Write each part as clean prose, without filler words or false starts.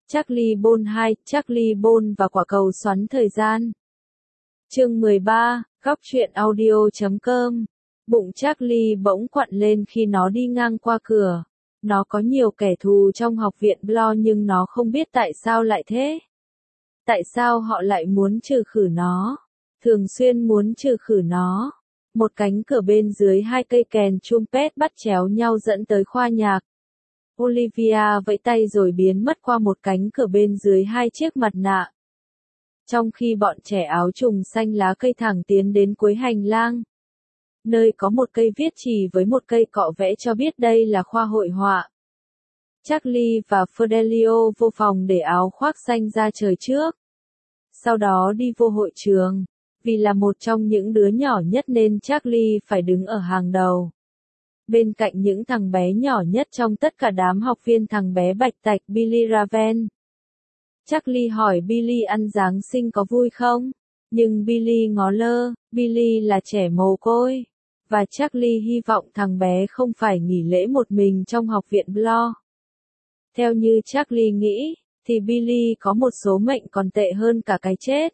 Charlie Bond 2, Charlie Bond và quả cầu xoắn thời gian. Chương 13, góc truyện audio.com. Bụng Charlie bỗng quặn lên khi nó đi ngang qua cửa. Nó có nhiều kẻ thù trong học viện Blo nhưng nó không biết tại sao lại thế. Tại sao họ lại muốn trừ khử nó? Thường xuyên muốn trừ khử nó. Một cánh cửa bên dưới hai cây kèn trumpet bắt chéo nhau dẫn tới khoa nhạc. Olivia vẫy tay rồi biến mất qua một cánh cửa bên dưới hai chiếc mặt nạ. Trong khi bọn trẻ áo trùng xanh lá cây thẳng tiến đến cuối hành lang, nơi có một cây viết chì với một cây cọ vẽ cho biết đây là khoa hội họa. Charlie và Fidelio vô phòng để áo khoác xanh ra trời trước. Sau đó đi vô hội trường. Vì là một trong những đứa nhỏ nhất nên Charlie phải đứng ở hàng đầu. Bên cạnh những thằng bé nhỏ nhất trong tất cả đám học viên, thằng bé bạch tạch Billy Raven. Charlie hỏi Billy ăn Giáng sinh có vui không? Nhưng Billy ngó lơ, Billy là trẻ mồ côi. Và Charlie hy vọng thằng bé không phải nghỉ lễ một mình trong học viện Blo. Theo như Charlie nghĩ, thì Billy có một số mệnh còn tệ hơn cả cái chết.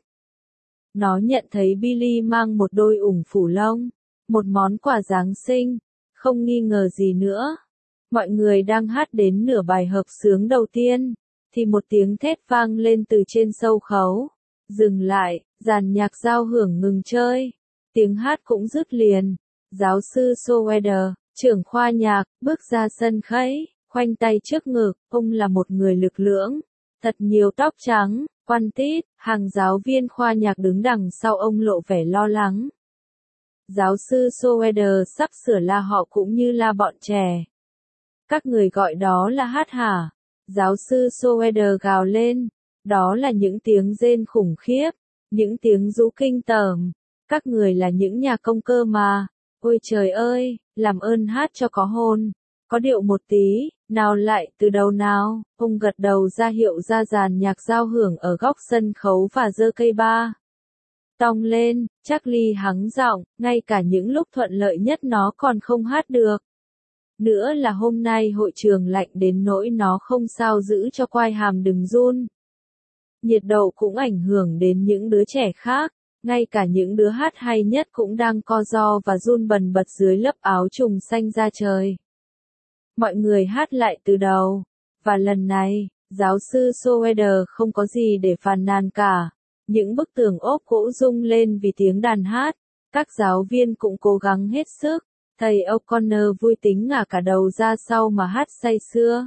Nó nhận thấy Billy mang một đôi ủng phủ lông, một món quà Giáng sinh, không nghi ngờ gì nữa. Mọi người đang hát đến nửa bài hợp xướng đầu tiên, thì một tiếng thét vang lên từ trên sâu khấu. Dừng lại, dàn nhạc giao hưởng ngừng chơi, tiếng hát cũng dứt liền. Giáo sư Soweder, trưởng khoa nhạc, bước ra sân khấu, khoanh tay trước ngực. Ông là một người lực lưỡng, thật nhiều tóc trắng, quăn tít. Hàng giáo viên khoa nhạc đứng đằng sau ông lộ vẻ lo lắng. Giáo sư Soweder sắp sửa la họ cũng như la bọn trẻ. Các người gọi đó là hát hả? Giáo sư Soweder gào lên. Đó là những tiếng rên khủng khiếp, những tiếng rú kinh tởm. Các người là những nhà công cơ mà. Ôi trời ơi, làm ơn hát cho có hồn, có điệu một tí, nào lại từ đầu nào. Ông gật đầu ra hiệu ra dàn nhạc giao hưởng ở góc sân khấu và giơ cây ba tong lên. Charlie hắng giọng, ngay cả những lúc thuận lợi nhất nó còn không hát được. Nữa là hôm nay hội trường lạnh đến nỗi nó không sao giữ cho quai hàm đừng run. Nhiệt độ cũng ảnh hưởng đến những đứa trẻ khác. Ngay cả những đứa hát hay nhất cũng đang co ro và run bần bật dưới lớp áo trùng xanh da trời. Mọi người hát lại từ đầu. Và lần này, giáo sư Soweder không có gì để phàn nàn cả. Những bức tường ốp gỗ rung lên vì tiếng đàn hát. Các giáo viên cũng cố gắng hết sức. Thầy O'Connor vui tính ngả cả đầu ra sau mà hát say sưa.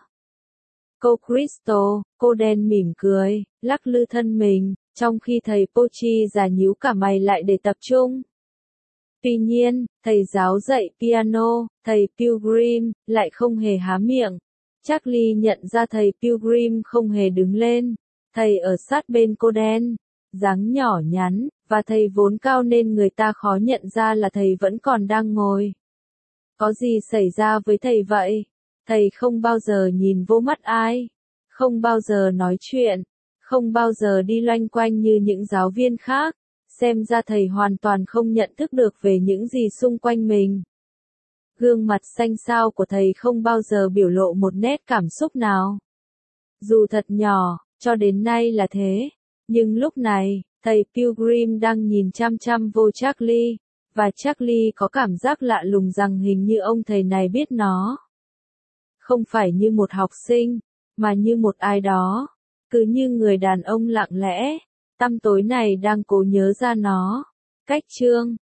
Cô Crystal, cô đen mỉm cười, lắc lư thân mình. Trong khi thầy Pochi già nhíu cả mày lại để tập trung. Tuy nhiên, thầy giáo dạy piano, thầy Pilgrim, lại không hề há miệng. Charlie nhận ra thầy Pilgrim không hề đứng lên. Thầy ở sát bên cô đen, dáng nhỏ nhắn, và thầy vốn cao nên người ta khó nhận ra là thầy vẫn còn đang ngồi. Có gì xảy ra với thầy vậy? Thầy không bao giờ nhìn vô mắt ai, không bao giờ nói chuyện. Không bao giờ đi loanh quanh như những giáo viên khác, xem ra thầy hoàn toàn không nhận thức được về những gì xung quanh mình. Gương mặt xanh xao của thầy không bao giờ biểu lộ một nét cảm xúc nào. Dù thật nhỏ, cho đến nay là thế, nhưng lúc này, thầy Pilgrim đang nhìn chăm chăm vô Charlie, và Charlie có cảm giác lạ lùng rằng hình như ông thầy này biết nó. Không phải như một học sinh, mà như một ai đó. Cứ như người đàn ông lặng lẽ, tăm tối này đang cố nhớ ra nó. Cách chương